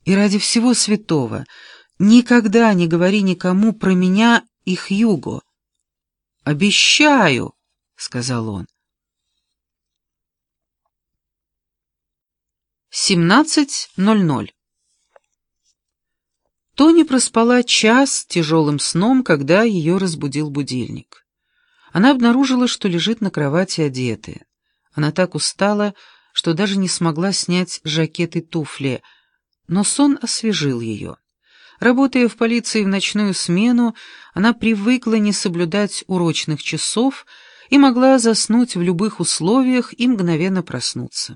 И ради всего святого никогда не говори никому про меня и Хьюго. «Обещаю», — сказал он. 17:00. Тони проспала час тяжелым сном, когда ее разбудил будильник. Она обнаружила, что лежит на кровати одетая. Она так устала, что даже не смогла снять жакет и туфли, но сон освежил ее. Работая в полиции в ночную смену, она привыкла не соблюдать урочных часов и могла заснуть в любых условиях и мгновенно проснуться.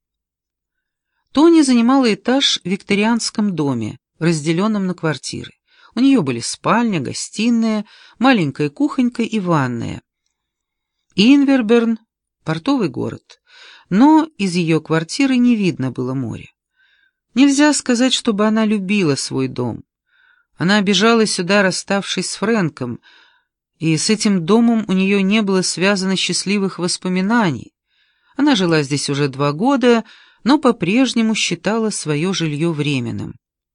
Тони занимала этаж в викторианском доме, разделенном на квартиры. У нее были спальня, гостиная, маленькая кухонька и ванная. Инверберн — портовый город, но из ее квартиры не видно было моря. Нельзя сказать, чтобы она любила свой дом. Она бежала сюда, расставшись с Фрэнком, и с этим домом у нее не было связано счастливых воспоминаний. Она жила здесь уже 2 года, но по-прежнему считала свое жилье временным.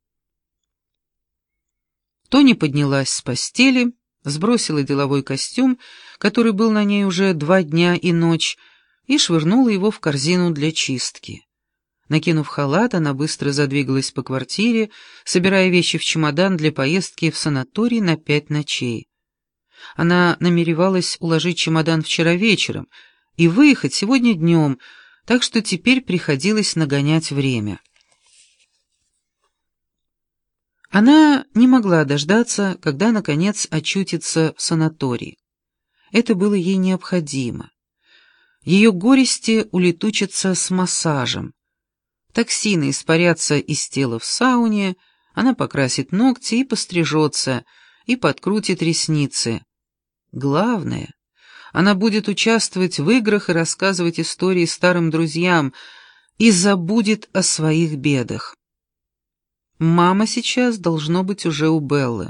Тони поднялась с постели, сбросила деловой костюм, который был на ней уже 2 дня и ночь, и швырнула его в корзину для чистки. Накинув халат, она быстро задвигалась по квартире, собирая вещи в чемодан для поездки в санаторий на 5 ночей. Она намеревалась уложить чемодан вчера вечером и выехать сегодня днем, так что теперь приходилось нагонять время. Она не могла дождаться, когда, наконец, очутится в санатории. Это было ей необходимо. Ее горести улетучатся с массажем. Токсины испарятся из тела в сауне, она покрасит ногти и пострижется, и подкрутит ресницы. Главное, она будет участвовать в играх и рассказывать истории старым друзьям и забудет о своих бедах. Мама сейчас должно быть уже у Беллы.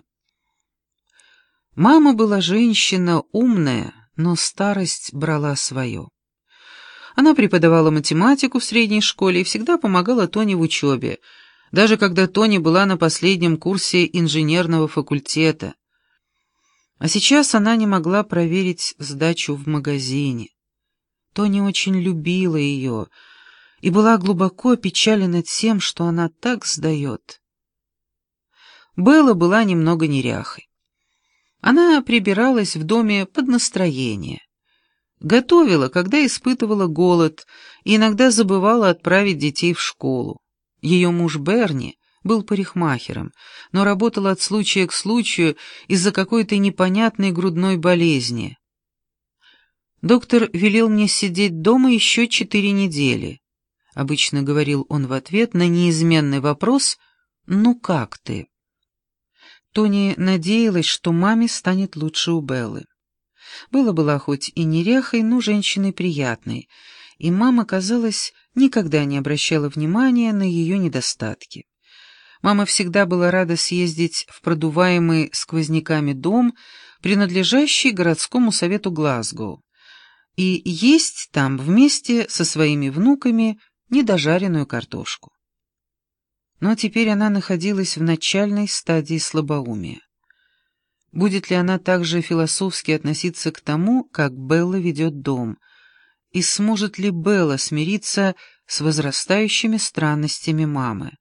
Мама была женщина умная, но старость брала свое. Она преподавала математику в средней школе и всегда помогала Тони в учебе, даже когда Тони была на последнем курсе инженерного факультета. А сейчас она не могла проверить сдачу в магазине. Тони очень любила ее и была глубоко опечалена тем, что она так сдает. Белла была немного неряхой. Она прибиралась в доме под настроение. Готовила, когда испытывала голод, и иногда забывала отправить детей в школу. Ее муж Берни был парикмахером, но работал от случая к случаю из-за какой-то непонятной грудной болезни. «Доктор велел мне сидеть дома еще 4 недели», — обычно говорил он в ответ на неизменный вопрос «Ну как ты?». Тони надеялась, что маме станет лучше у Беллы. Белла была хоть и неряхой, но женщиной приятной, и мама, казалось, никогда не обращала внимания на ее недостатки. Мама всегда была рада съездить в продуваемый сквозняками дом, принадлежащий городскому совету Глазго, и есть там вместе со своими внуками недожаренную картошку. Но теперь она находилась в начальной стадии слабоумия. Будет ли она также философски относиться к тому, как Белла ведет дом, и сможет ли Белла смириться с возрастающими странностями мамы?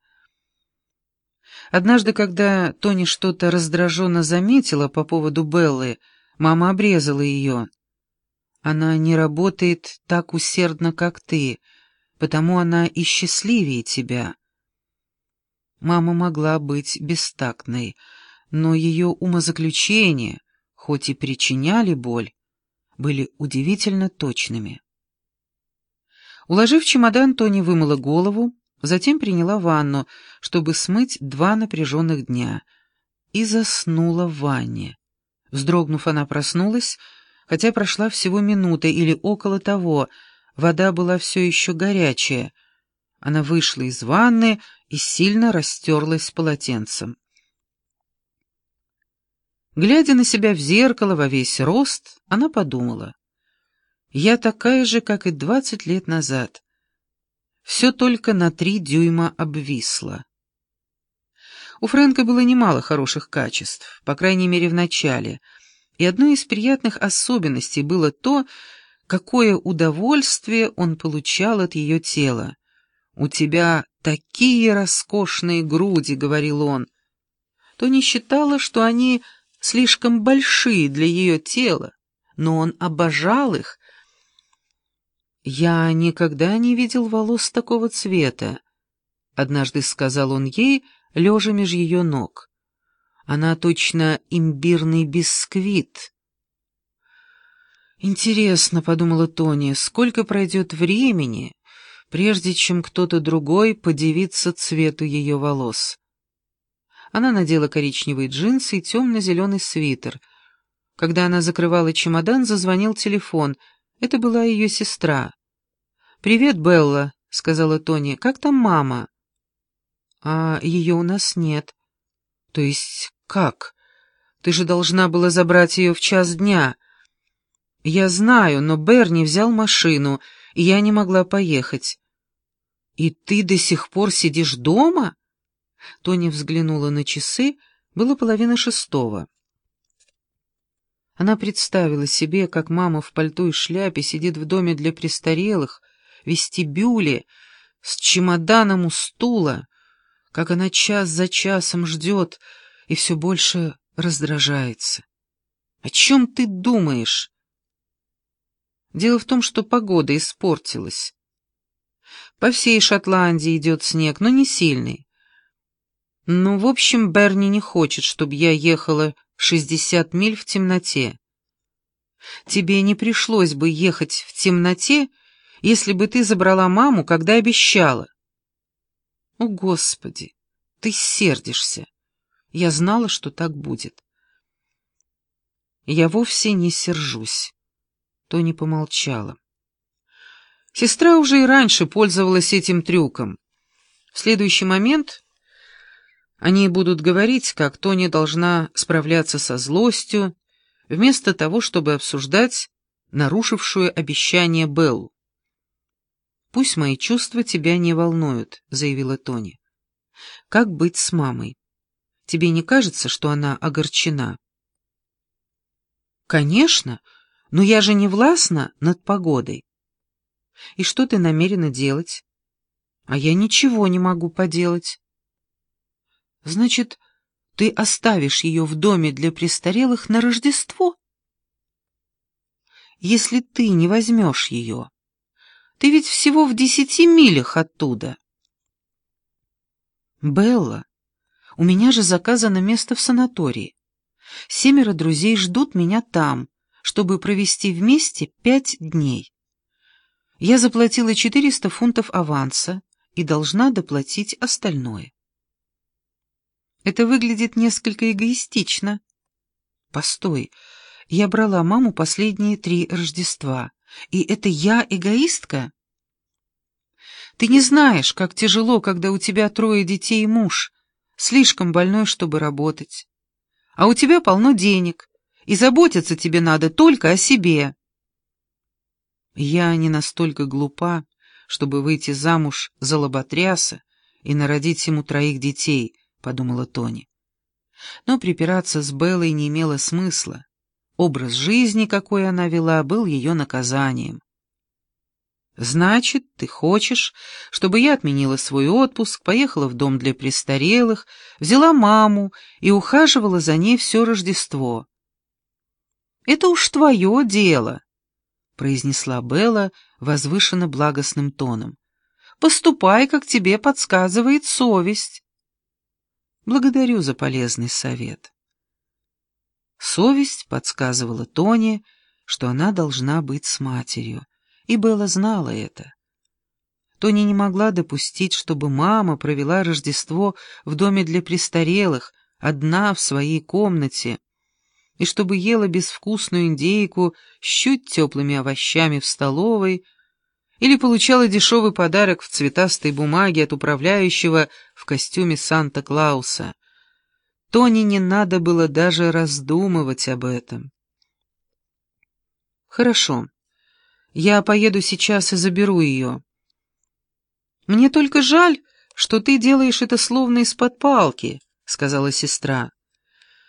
Однажды, когда Тони что-то раздраженно заметила по поводу Беллы, мама обрезала ее. «Она не работает так усердно, как ты, потому она и счастливее тебя». Мама могла быть бестактной, но ее умозаключения, хоть и причиняли боль, были удивительно точными. Уложив чемодан, Тони вымыла голову, затем приняла ванну, чтобы смыть 2 напряженных дня, и заснула в ванне. Вздрогнув, она проснулась, хотя прошла всего минута или около того, вода была все еще горячая. Она вышла из ванны и сильно растерлась полотенцем. Глядя на себя в зеркало во весь рост, она подумала: «Я такая же, как и 20 лет назад. Все только на 3 дюйма обвисло». У Фрэнка было немало хороших качеств, по крайней мере в начале, и одной из приятных особенностей было то, какое удовольствие он получал от ее тела. «У тебя такие роскошные груди», — говорил он. Тони считала, что они слишком большие для ее тела, но он обожал их. «Я никогда не видел волос такого цвета», — однажды сказал он ей, лежа меж ее ног. «Она точно имбирный бисквит». «Интересно», — подумала Тони, — «сколько пройдет времени, прежде чем кто-то другой подивится цвету ее волос». Она надела коричневые джинсы и темно-зеленый свитер. Когда она закрывала чемодан, зазвонил телефон. Это была ее сестра. «Привет, Белла», — сказала Тони. «Как там мама?» «А ее у нас нет». «То есть как? Ты же должна была забрать ее в час дня». «Я знаю, но Берни взял машину, и я не могла поехать». «И ты до сих пор сидишь дома?» Тони взглянула на часы, было 5:30. Она представила себе, как мама в пальто и шляпе сидит в доме для престарелых, в вестибюле, с чемоданом у стула, как она час за часом ждет и все больше раздражается. «О чем ты думаешь?» Дело в том, что погода испортилась. По всей Шотландии идет снег, но не сильный. Ну, в общем, Берни не хочет, чтобы я ехала 60 миль в темноте. Тебе не пришлось бы ехать в темноте, если бы ты забрала маму, когда обещала. О, Господи, ты сердишься. Я знала, что так будет. Я вовсе не сержусь. Тони помолчала. Сестра уже и раньше пользовалась этим трюком. В следующий момент они будут говорить, как Тони должна справляться со злостью, вместо того, чтобы обсуждать нарушившую обещание Беллу. «Пусть мои чувства тебя не волнуют», — заявила Тони. «Как быть с мамой? Тебе не кажется, что она огорчена?» «Конечно, но я же не властна над погодой». «И что ты намерена делать?» «А я ничего не могу поделать». «Значит, ты оставишь ее в доме для престарелых на Рождество?» «Если ты не возьмешь ее, ты ведь всего в 10 милях оттуда». «Белла, у меня же заказано место в санатории. 7 друзей ждут меня там, чтобы провести вместе 5 дней. Я заплатила 400 фунтов аванса и должна доплатить остальное». «Это выглядит несколько эгоистично». «Постой, я брала маму последние 3 Рождества, и это я эгоистка?» «Ты не знаешь, как тяжело, когда у тебя 3 детей и муж, слишком больной, чтобы работать. А у тебя полно денег, и заботиться тебе надо только о себе». «Я не настолько глупа, чтобы выйти замуж за лоботряса и народить ему 3 детей», — подумала Тони. Но припираться с Беллой не имело смысла. Образ жизни, какой она вела, был ее наказанием. «Значит, ты хочешь, чтобы я отменила свой отпуск, поехала в дом для престарелых, взяла маму и ухаживала за ней все Рождество?» «Это уж твое дело», — произнесла Белла возвышенно благостным тоном. «Поступай, как тебе подсказывает совесть». «Благодарю за полезный совет». Совесть подсказывала Тони, что она должна быть с матерью, и Белла знала это. Тони не могла допустить, чтобы мама провела Рождество в доме для престарелых, одна в своей комнате, и чтобы ела безвкусную индейку с чуть теплыми овощами в столовой, или получала дешевый подарок в цветастой бумаге от управляющего в костюме Санта-Клауса. Тони не надо было даже раздумывать об этом. «Хорошо, я поеду сейчас и заберу ее. Мне только жаль, что ты делаешь это словно из-под палки», сказала сестра.